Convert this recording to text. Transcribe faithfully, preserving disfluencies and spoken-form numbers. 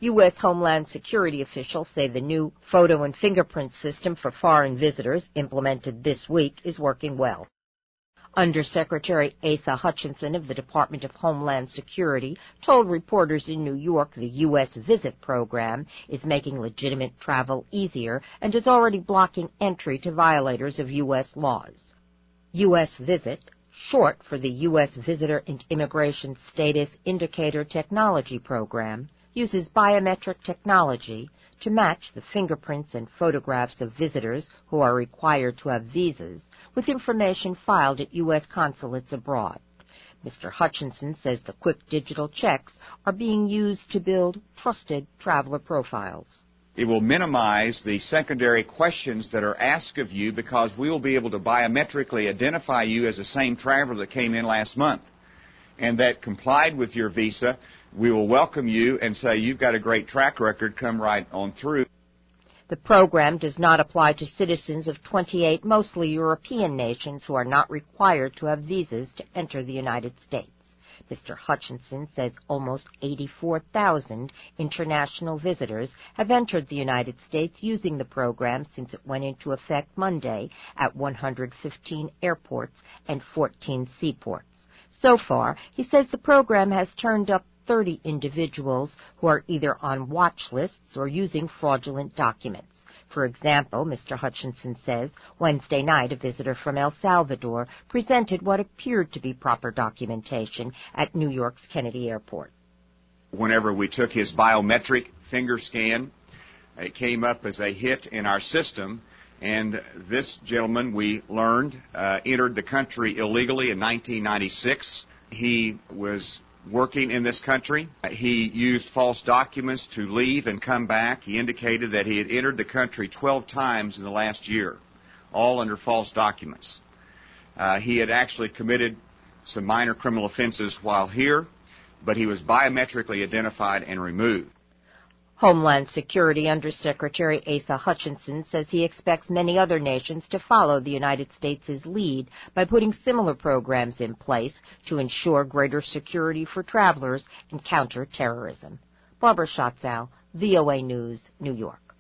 U S. Homeland Security officials say the new photo and fingerprint system for foreign visitors, implemented this week, is working well. Undersecretary Asa Hutchinson of the Department of Homeland Security told reporters in New York the U S. Visit program is making legitimate travel easier and is already blocking entry to violators of U S laws. U S. Visit, short for the U S. Visitor and Immigration Status Indicator Technology Program, uses biometric technology to match the fingerprints and photographs of visitors who are required to have visas with information filed at U S consulates abroad. Mister Hutchinson says the quick digital checks are being used to build trusted traveler profiles. It will minimize the secondary questions that are asked of you because we will be able to biometrically identify you as the same traveler that came in last month and that complied with your visa. We will welcome you and say, you've got a great track record, come right on through. The program does not apply to citizens of twenty-eight mostly European nations who are not required to have visas to enter the United States. Mister Hutchinson says almost eighty-four thousand international visitors have entered the United States using the program since it went into effect Monday at one hundred fifteen airports and fourteen seaports. So far, he says the program has turned up thirty individuals who are either on watch lists or using fraudulent documents. For example, Mister Hutchinson says Wednesday night a visitor from El Salvador presented what appeared to be proper documentation at New York's Kennedy Airport. Whenever we took his biometric finger scan, it came up as a hit in our system, and this gentleman, we learned, uh, entered the country illegally in nineteen ninety-six. He was working in this country. He used false documents to leave and come back. He indicated that he had entered the country twelve times in the last year, all under false documents. Uh, he had actually committed some minor criminal offenses while here, but he was biometrically identified and removed. Homeland Security Undersecretary Asa Hutchinson says he expects many other nations to follow the United States' lead by putting similar programs in place to ensure greater security for travelers and counter terrorism. Barbara Schatzow, V O A News, New York.